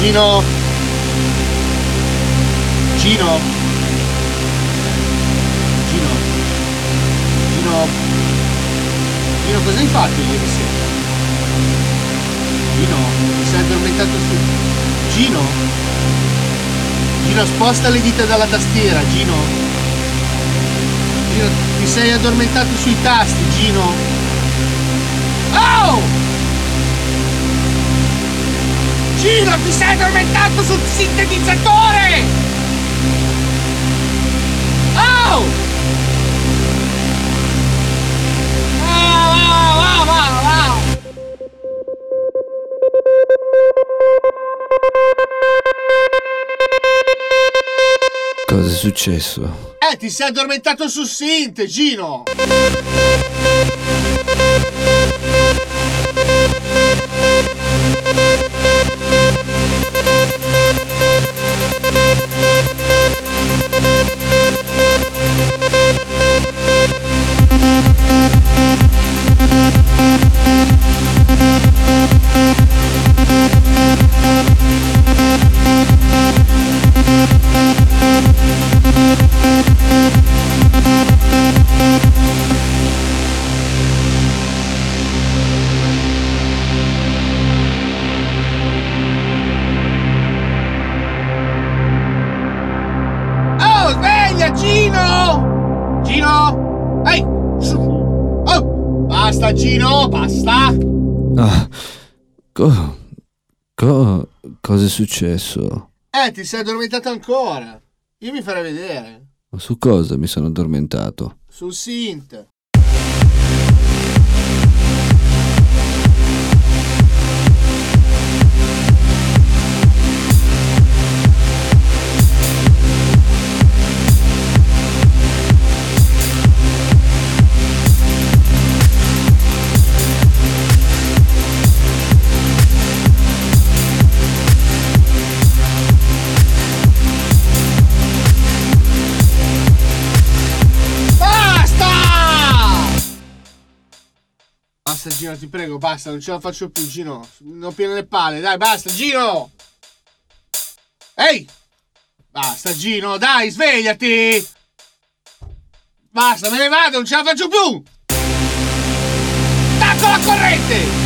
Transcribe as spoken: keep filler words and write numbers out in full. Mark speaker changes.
Speaker 1: Gino? Gino? Gino? Gino? Gino, cosa hai fatto ieri sera? Gino? Ti sei addormentato su... Gino? Gino, sposta le dita dalla tastiera, Gino. Gino, ti sei addormentato sui tasti, Gino. Oh! Gino, ti sei addormentato sul sintetizzatore! Oh! Wow, wow, wow, wow, wow!
Speaker 2: Cosa è successo?
Speaker 1: Eh, ti sei addormentato sul synth, Gino! Gino! Gino! Ehi! Oh! Basta, Gino! Basta!
Speaker 2: Ah, co- co- cosa è successo?
Speaker 1: Eh, ti sei addormentato ancora! Io mi farei vedere.
Speaker 2: Ma su cosa mi sono addormentato?
Speaker 1: Sul synth. Basta, Gino, ti prego, basta, non ce la faccio più, Gino. Non pieno le palle, dai, basta, Gino! Ehi! Basta, Gino, dai, svegliati! Basta, me ne vado, non ce la faccio più! Tacco la corrente!